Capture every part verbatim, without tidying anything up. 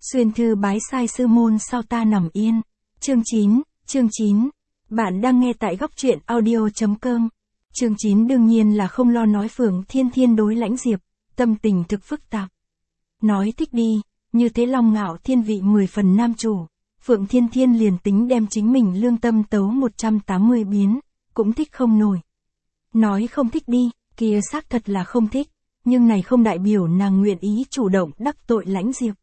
Xuyên thư bái sai sư môn sao ta nằm yên. Chương chín, chương chín. Bạn đang nghe tại góc truyện audio chấm com. Chương chín đương nhiên là không lo nói Phượng Thiên Thiên đối Lãnh Diệp, tâm tình thực phức tạp. Nói thích đi, như thế long ngạo thiên vị mười phần nam chủ, Phượng Thiên Thiên liền tính đem chính mình lương tâm tấu một trăm tám mươi biến, cũng thích không nổi. Nói không thích đi, kia xác thật là không thích, nhưng này không đại biểu nàng nguyện ý chủ động đắc tội Lãnh Diệp.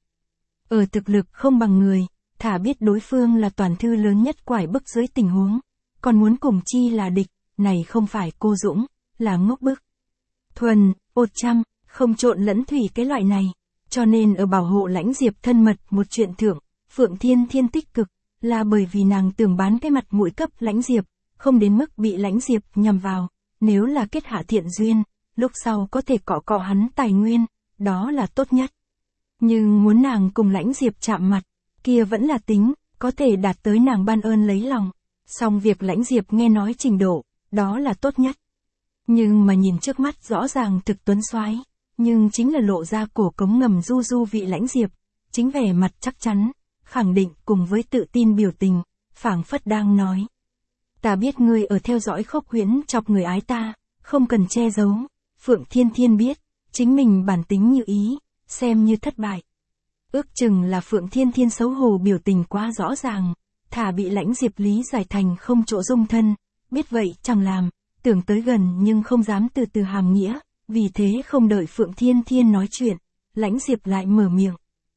Ở thực lực không bằng người, thả biết đối phương là toàn thư lớn nhất quải bức dưới tình huống, còn muốn cùng chi là địch, này không phải cô dũng, là ngốc bức. Thuần, ột trăm, không trộn lẫn thủy cái loại này, cho nên ở bảo hộ Lãnh Diệp thân mật một chuyện thưởng, Phượng Thiên Thiên tích cực, là bởi vì nàng tưởng bán cái mặt mũi cấp Lãnh Diệp, không đến mức bị Lãnh Diệp nhằm vào, nếu là kết hạ thiện duyên, lúc sau có thể cọ cọ hắn tài nguyên, đó là tốt nhất. Nhưng muốn nàng cùng Lãnh Diệp chạm mặt, kia vẫn là tính, có thể đạt tới nàng ban ơn lấy lòng. Song việc Lãnh Diệp nghe nói trình độ, đó là tốt nhất. Nhưng mà nhìn trước mắt rõ ràng thực tuấn soái, nhưng chính là lộ ra cổ cống ngầm du du vị Lãnh Diệp, chính vẻ mặt chắc chắn, khẳng định cùng với tự tin biểu tình, phảng phất đang nói. Ta biết ngươi ở theo dõi khốc huyễn chọc người ái ta, không cần che giấu. Phượng Thiên Thiên biết, chính mình bản tính như ý, xem như thất bại. Ước chừng là Phượng Thiên Thiên xấu hổ biểu tình quá rõ ràng, thả bị Lãnh Diệp lý giải thành không chỗ dung thân, biết vậy chẳng làm, tưởng tới gần nhưng không dám từ từ hàm nghĩa, vì thế không đợi Phượng Thiên Thiên nói chuyện, Lãnh Diệp lại mở miệng.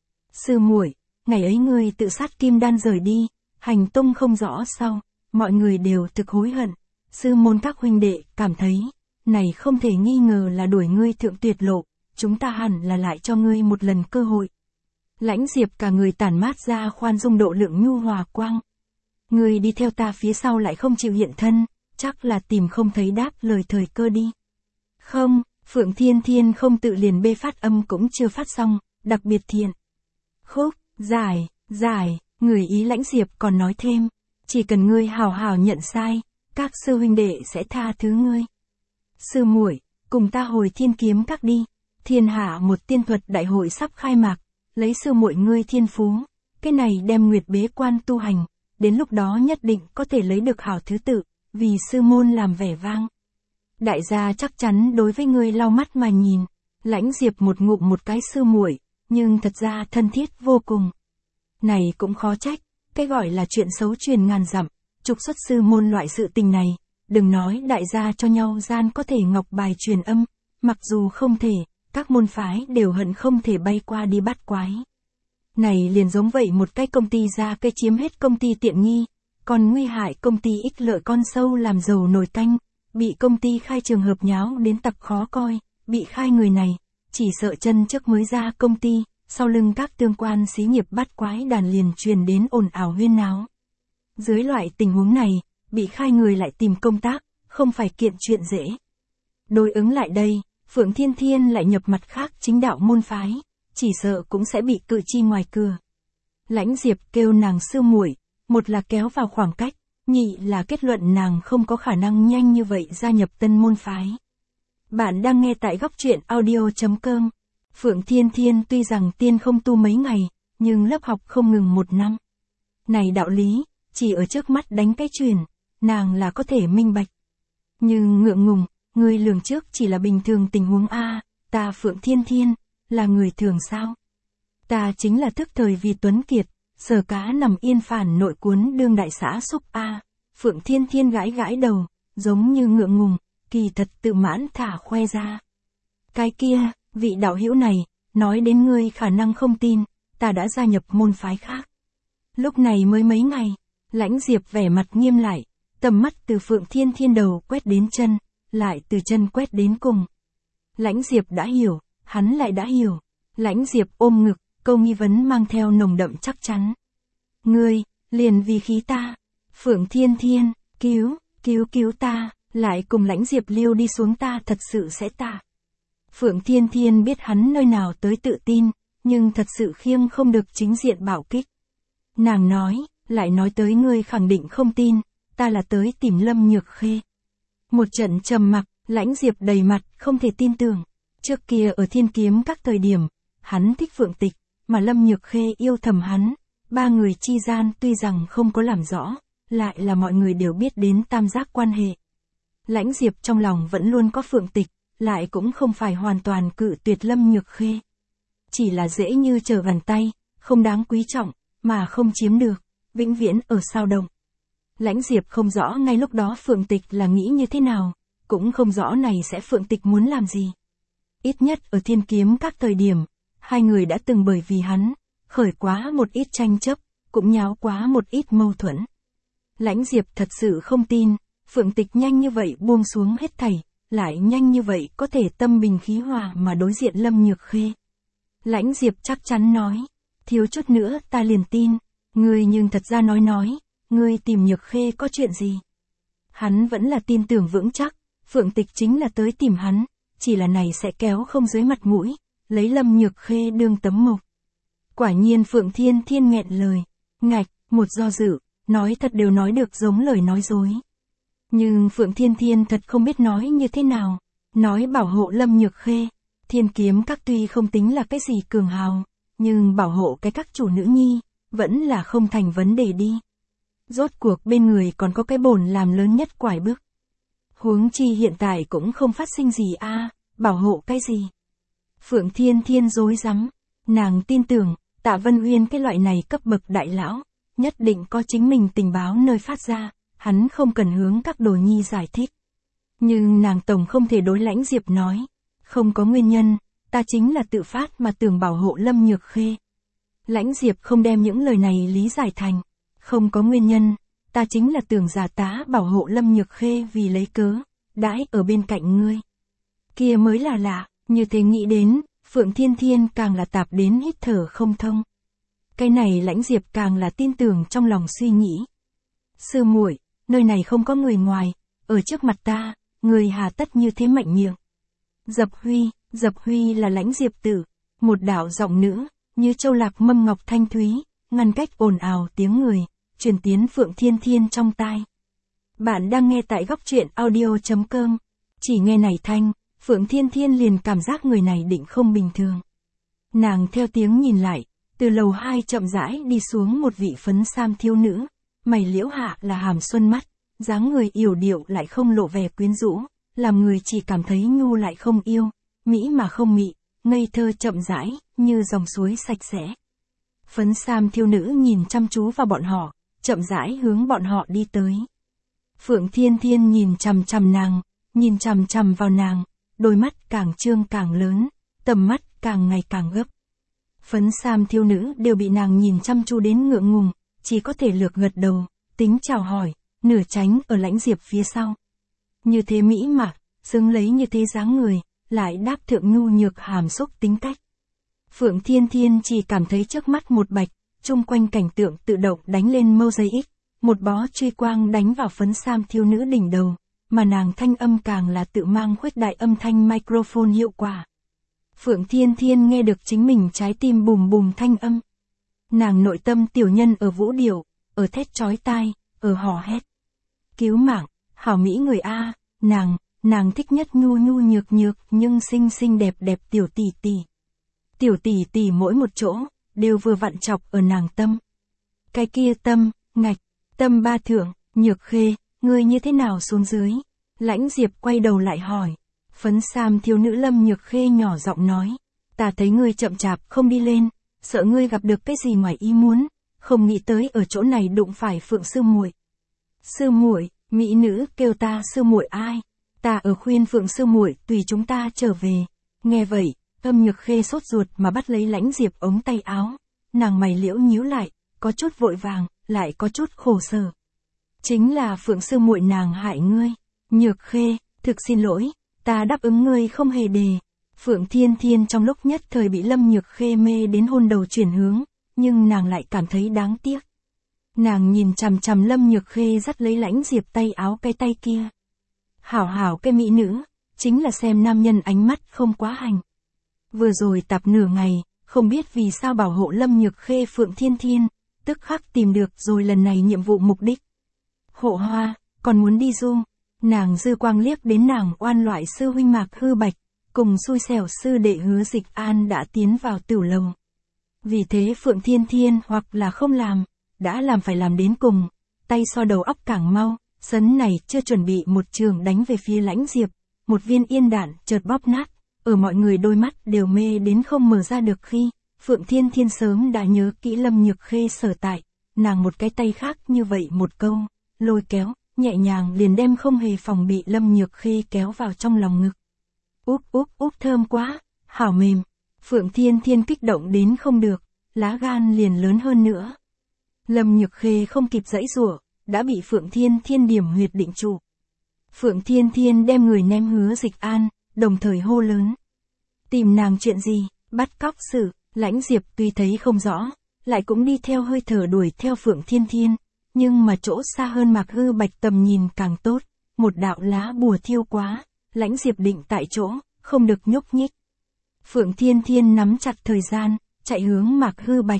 Sư muội, ngày ấy ngươi tự sát kim đan rời đi, hành tung không rõ sau, mọi người đều thực hối hận, sư môn các huynh đệ cảm thấy, này không thể nghi ngờ là đuổi ngươi thượng tuyệt lộ, chúng ta hẳn là lại cho ngươi một lần cơ hội. Lãnh Diệp cả người tản mát ra khoan dung độ lượng nhu hòa quang. Ngươi đi theo ta phía sau lại không chịu hiện thân, chắc là tìm không thấy đáp lời thời cơ đi. Không, Phượng Thiên Thiên không tự liền bê phát âm cũng chưa phát xong, đặc biệt thiện. Khúc, giải, giải, người ý Lãnh Diệp còn nói thêm, chỉ cần ngươi hào hào nhận sai, các sư huynh đệ sẽ tha thứ ngươi. Sư muội, cùng ta hồi Thiên Kiếm Các đi, thiên hạ một tiên thuật đại hội sắp khai mạc, lấy sư muội ngươi thiên phú, cái này đem nguyệt bế quan tu hành, đến lúc đó nhất định có thể lấy được hảo thứ tự, vì sư môn làm vẻ vang. Đại gia chắc chắn đối với ngươi lau mắt mà nhìn, Lãnh Diệp một ngụm một cái sư muội, nhưng thật ra thân thiết vô cùng. Này cũng khó trách, cái gọi là chuyện xấu truyền ngàn dặm, trục xuất sư môn loại sự tình này, đừng nói đại gia cho nhau gian có thể ngọc bài truyền âm, mặc dù không thể, các môn phái đều hận không thể bay qua đi bắt quái. Này liền giống vậy một cái công ty ra cây chiếm hết công ty tiện nghi, còn nguy hại công ty ích lợi con sâu làm giàu nồi canh, bị công ty khai trường hợp nháo đến tặc khó coi, bị khai người này, chỉ sợ chân trước mới ra công ty, sau lưng các tương quan xí nghiệp bắt quái đàn liền truyền đến ồn ào huyên náo. Dưới loại tình huống này, bị khai người lại tìm công tác, không phải kiện chuyện dễ. Đối ứng lại đây, Phượng Thiên Thiên lại nhập mặt khác chính đạo môn phái, chỉ sợ cũng sẽ bị cự chi ngoài cửa. Lãnh Diệp kêu nàng sư muội, một là kéo vào khoảng cách, nhị là kết luận nàng không có khả năng nhanh như vậy gia nhập tân môn phái. Bạn đang nghe tại góc truyện audio chấm com. Phượng Thiên Thiên tuy rằng tiên không tu mấy ngày, nhưng lớp học không ngừng một năm. Này đạo lý, chỉ ở trước mắt đánh cái truyền, nàng là có thể minh bạch. Nhưng ngượng ngùng, ngươi lường trước chỉ là bình thường tình huống A, ta Phượng Thiên Thiên, là người thường sao? Ta chính là thức thời vì tuấn kiệt, sở cá nằm yên phản nội cuốn đương đại xã xúc A. Phượng Thiên Thiên gãi gãi đầu, giống như ngượng ngùng, kỳ thật tự mãn thả khoe ra. Cái kia, vị đạo hữu này, nói đến ngươi khả năng không tin, ta đã gia nhập môn phái khác. Lúc này mới mấy ngày, Lãnh Diệp vẻ mặt nghiêm lại, tầm mắt từ Phượng Thiên Thiên đầu quét đến chân, lại từ chân quét đến cùng. Lãnh Diệp đã hiểu, hắn lại đã hiểu. Lãnh Diệp ôm ngực, câu nghi vấn mang theo nồng đậm chắc chắn. Ngươi, liền vì khí ta. Phượng Thiên Thiên, cứu, cứu cứu ta, lại cùng Lãnh Diệp liêu đi xuống ta thật sự sẽ ta. Phượng Thiên Thiên biết hắn nơi nào tới tự tin, nhưng thật sự khiêng không được chính diện bảo kích. Nàng nói, lại nói tới ngươi khẳng định không tin, ta là tới tìm Lâm Nhược Khê. Một trận trầm mặc, Lãnh Diệp đầy mặt, không thể tin tưởng. Trước kia ở Thiên Kiếm Các thời điểm, hắn thích Phượng Tịch, mà Lâm Nhược Khê yêu thầm hắn, ba người chi gian tuy rằng không có làm rõ, lại là mọi người đều biết đến tam giác quan hệ. Lãnh Diệp trong lòng vẫn luôn có Phượng Tịch, lại cũng không phải hoàn toàn cự tuyệt Lâm Nhược Khê. Chỉ là dễ như trở bàn tay, không đáng quý trọng, mà không chiếm được, vĩnh viễn ở sao động. Lãnh Diệp không rõ ngay lúc đó Phượng Tịch là nghĩ như thế nào, cũng không rõ này sẽ Phượng Tịch muốn làm gì. Ít nhất ở Thiên Kiếm các thời điểm, hai người đã từng bởi vì hắn, khởi quá một ít tranh chấp, cũng nháo quá một ít mâu thuẫn. Lãnh Diệp thật sự không tin, Phượng Tịch nhanh như vậy buông xuống hết thảy, lại nhanh như vậy có thể tâm bình khí hòa mà đối diện Lâm Nhược Khê. Lãnh Diệp chắc chắn nói, thiếu chút nữa ta liền tin, ngươi nhưng thật ra nói nói, ngươi tìm Nhược Khê có chuyện gì? Hắn vẫn là tin tưởng vững chắc, Phượng Tịch chính là tới tìm hắn, chỉ là này sẽ kéo không dưới mặt mũi, lấy Lâm Nhược Khê đương tấm mộc. Quả nhiên Phượng Thiên Thiên nghẹn lời, ngạch, một do dự, nói thật đều nói được giống lời nói dối. Nhưng Phượng Thiên Thiên thật không biết nói như thế nào, nói bảo hộ Lâm Nhược Khê, Thiên Kiếm các tuy không tính là cái gì cường hào, nhưng bảo hộ cái các chủ nữ nhi, vẫn là không thành vấn đề đi. Rốt cuộc bên người còn có cái bổn làm lớn nhất quải bức. Huống chi hiện tại cũng không phát sinh gì a, à, bảo hộ cái gì. Phượng Thiên Thiên rối rắm, nàng tin tưởng, Tạ Vân Uyên cái loại này cấp bậc đại lão, nhất định có chính mình tình báo nơi phát ra, hắn không cần hướng các đồ nhi giải thích. Nhưng nàng tổng không thể đối Lãnh Diệp nói, không có nguyên nhân, ta chính là tự phát mà tưởng bảo hộ Lâm Nhược Khê. Lãnh Diệp không đem những lời này lý giải thành, không có nguyên nhân, ta chính là tưởng giả tá bảo hộ Lâm Nhược Khê vì lấy cớ, đãi ở bên cạnh ngươi. Kia mới là lạ, như thế nghĩ đến, Phượng Thiên Thiên càng là tạp đến hít thở không thông. Cái này Lãnh Diệp càng là tin tưởng trong lòng suy nghĩ. Sư muội, nơi này không có người ngoài, ở trước mặt ta, người hà tất như thế mạnh miệng. Dập Huy, Dập Huy là Lãnh Diệp tử, một đạo giọng nữ, như châu lạc mâm ngọc thanh thúy, ngăn cách ồn ào tiếng người, truyền tiến Phượng Thiên Thiên trong tai. Bạn đang nghe tại góc truyện audio chấm com, chỉ nghe này thanh, Phượng Thiên Thiên liền cảm giác người này định không bình thường. Nàng theo tiếng nhìn lại, từ lầu hai chậm rãi đi xuống một vị phấn sam thiếu nữ, mày liễu hạ là hàm xuân mắt, dáng người yểu điệu lại không lộ vẻ quyến rũ, làm người chỉ cảm thấy nhu lại không yêu, mỹ mà không mị, ngây thơ chậm rãi, như dòng suối sạch sẽ. Phấn sam thiếu nữ nhìn chăm chú vào bọn họ, chậm rãi hướng bọn họ đi tới. Phượng Thiên Thiên nhìn chằm chằm nàng, nhìn chằm chằm vào nàng, đôi mắt càng trương càng lớn, tầm mắt càng ngày càng gấp. Phấn sam thiếu nữ đều bị nàng nhìn chăm chú đến ngượng ngùng, chỉ có thể lược gật đầu, tính chào hỏi, nửa tránh ở Lãnh Diệp phía sau. Như thế mỹ mạc, xứng lấy như thế dáng người, lại đáp thượng nhu nhược hàm xúc tính cách. Phượng Thiên Thiên chỉ cảm thấy trước mắt một bạch, chung quanh cảnh tượng tự động đánh lên mâu giây ít, một bó truy quang đánh vào phấn sam thiếu nữ đỉnh đầu, mà nàng thanh âm càng là tự mang khuếch đại âm thanh microphone hiệu quả. Phượng Thiên Thiên nghe được chính mình trái tim bùm bùm thanh âm. Nàng nội tâm tiểu nhân ở vũ điệu, ở thét chói tai, ở hò hét. Cứu mạng, hảo mỹ người A, nàng, nàng thích nhất nhu nhu nhược nhược nhưng xinh xinh đẹp đẹp tiểu tỷ tỷ. Tiểu tỷ tỷ mỗi một chỗ, đều vừa vặn chọc ở nàng tâm. Cái kia tâm, ngạch, tâm ba thượng, Nhược Khê, ngươi như thế nào xuống dưới? Lãnh Diệp quay đầu lại hỏi. Phấn sam thiếu nữ Lâm Nhược Khê nhỏ giọng nói, ta thấy ngươi chậm chạp không đi lên, sợ ngươi gặp được cái gì ngoài ý muốn, không nghĩ tới ở chỗ này đụng phải Phượng sư muội. Sư muội, mỹ nữ kêu ta sư muội ai? Ta ở khuyên Phượng sư muội tùy chúng ta trở về. Nghe vậy, Lâm Nhược Khê sốt ruột mà bắt lấy Lãnh Diệp ống tay áo, nàng mày liễu nhíu lại, có chút vội vàng, lại có chút khổ sở. Chính là Phượng sư muội nàng hại ngươi. Nhược Khê, thực xin lỗi, ta đáp ứng ngươi không hề đề. Phượng Thiên Thiên trong lúc nhất thời bị Lâm Nhược Khê mê đến hôn đầu chuyển hướng, nhưng nàng lại cảm thấy đáng tiếc. Nàng nhìn chằm chằm Lâm Nhược Khê dắt lấy Lãnh Diệp tay áo cái tay kia. Hảo hảo cái mỹ nữ, chính là xem nam nhân ánh mắt không quá hành. Vừa rồi tạp nửa ngày, không biết vì sao bảo hộ Lâm Nhược Khê Phượng Thiên Thiên, tức khắc tìm được rồi lần này nhiệm vụ mục đích. Hộ Hoa, còn muốn đi du. Nàng dư quang liếc đến nàng oan loại sư huynh Mạc Hư Bạch, cùng xui xẻo sư đệ Hứa Dịch An đã tiến vào tửu lầu. Vì thế Phượng Thiên Thiên hoặc là không làm, đã làm phải làm đến cùng, tay so đầu óc càng mau, sấn này chưa chuẩn bị một trường đánh về phía Lãnh Diệp, một viên yên đạn chợt bóp nát, ở mọi người đôi mắt đều mê đến không mở ra được khi, Phượng Thiên Thiên sớm đã nhớ kỹ Lâm Nhược Khê sở tại, nàng một cái tay khác như vậy một câu, lôi kéo, nhẹ nhàng liền đem không hề phòng bị Lâm Nhược Khê kéo vào trong lòng ngực. Úp úp úp thơm quá, hảo mềm, Phượng Thiên Thiên kích động đến không được, lá gan liền lớn hơn nữa. Lâm Nhược Khê không kịp giãy giụa, đã bị Phượng Thiên Thiên điểm huyệt định trụ. Phượng Thiên Thiên đem người ném Hứa Dịch An, đồng thời hô lớn. Tìm nàng chuyện gì, bắt cóc sự, Lãnh Diệp tuy thấy không rõ, lại cũng đi theo hơi thở đuổi theo Phượng Thiên Thiên, nhưng mà chỗ xa hơn Mạc Hư Bạch tầm nhìn càng tốt, một đạo lá bùa thiêu quá, Lãnh Diệp định tại chỗ, không được nhúc nhích. Phượng Thiên Thiên nắm chặt thời gian, chạy hướng Mạc Hư Bạch.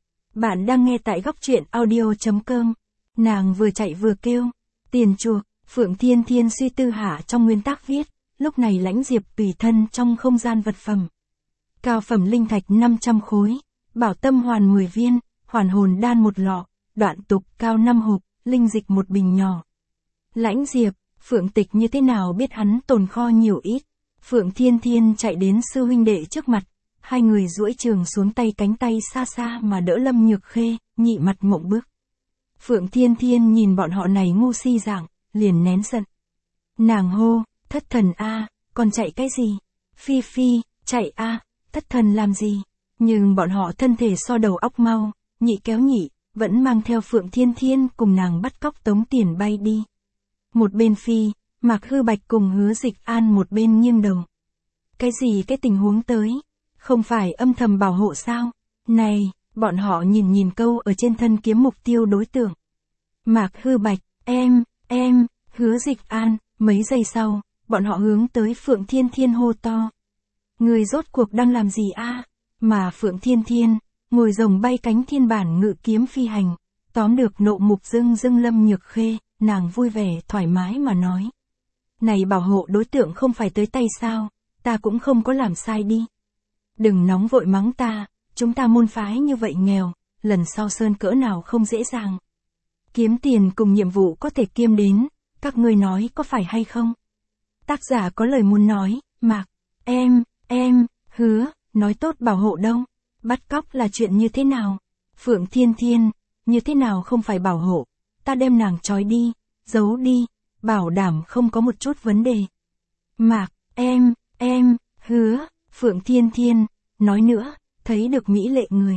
Bạn đang nghe tại góc truyện audio chấm com. Nàng vừa chạy vừa kêu, tiền chuộc, Phượng Thiên Thiên suy tư hạ trong nguyên tắc viết, lúc này Lãnh Diệp tùy thân trong không gian vật phẩm. Cao phẩm linh thạch năm trăm khối, bảo tâm hoàn mười viên, hoàn hồn đan một lọ, đoạn tục cao năm hộp, linh dịch một bình nhỏ. Lãnh Diệp, Phượng Tịch như thế nào biết hắn tồn kho nhiều ít? Phượng Thiên Thiên chạy đến sư huynh đệ trước mặt, hai người duỗi trường xuống tay cánh tay xa xa mà đỡ Lâm Nhược Khê, nhị mặt mộng bức. Phượng Thiên Thiên nhìn bọn họ này ngu si dạng, liền nén giận. Nàng hô, thất thần a, còn chạy cái gì? Phi phi, chạy a, thất thần làm gì? Nhưng bọn họ thân thể so đầu óc mau, nhị kéo nhị, vẫn mang theo Phượng Thiên Thiên cùng nàng bắt cóc tống tiền bay đi. Một bên phi, Mạc Hư Bạch cùng Hứa Dịch An một bên nghiêng đầu. Cái gì cái tình huống tới? Không phải âm thầm bảo hộ sao? Này, bọn họ nhìn nhìn câu ở trên thân kiếm mục tiêu đối tượng. Mạc Hư Bạch, em, em, Hứa Dịch An, mấy giây sau, bọn họ hướng tới Phượng Thiên Thiên hô to. Người rốt cuộc đang làm gì a? Mà Phượng Thiên Thiên, ngồi rồng bay cánh thiên bản ngự kiếm phi hành, tóm được nộ mục dưng dưng Lâm Nhược Khê, nàng vui vẻ thoải mái mà nói. Này bảo hộ đối tượng không phải tới tay sao, ta cũng không có làm sai đi. Đừng nóng vội mắng ta, chúng ta môn phái như vậy nghèo, lần sau sơn cỡ nào không dễ dàng. Kiếm tiền cùng nhiệm vụ có thể kiêm đến, các ngươi nói có phải hay không? Tác giả có lời muốn nói, Mạc, em, em, Hứa, nói tốt bảo hộ đâu, bắt cóc là chuyện như thế nào? Phượng Thiên Thiên, như thế nào không phải bảo hộ, ta đem nàng trói đi, giấu đi, bảo đảm không có một chút vấn đề. Mạc, em, em, Hứa, Phượng Thiên Thiên, nói nữa, thấy được mỹ lệ người.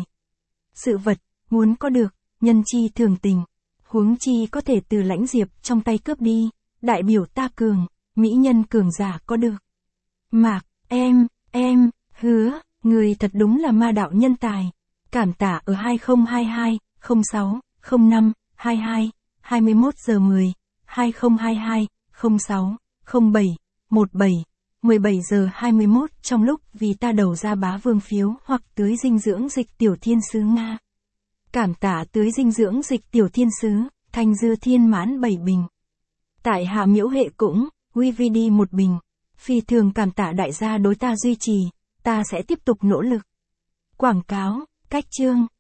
Sự vật, muốn có được, nhân chi thường tình, huống chi có thể từ Lãnh Diệp trong tay cướp đi, đại biểu ta cường, mỹ nhân cường giả có được. Mạc, em, em, Hứa, người thật đúng là ma đạo nhân tài. Cảm tạ ở hai không hai hai, không sáu, không năm, hai hai, hai mươi mốt giờ mười, hai không hai hai, không sáu, không bảy, một bảy, mười bảy giờ hai mươi mốt trong lúc vì ta đầu ra bá vương phiếu hoặc tưới dinh dưỡng dịch tiểu thiên sứ Nga. Cảm tạ tưới dinh dưỡng dịch tiểu thiên sứ, thanh dư thiên mãn bảy bình. Tại hạ miễu hệ cũng, vê vê đê một bình. Phi thường cảm tạ đại gia đối ta duy trì, ta sẽ tiếp tục nỗ lực. Quảng cáo, cách chương.